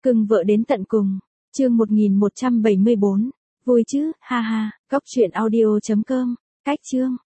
Cưng vợ đến tận cùng. Chương 1174. Vui chứ, ha ha. Cóc truyện audio.com. Cách chương.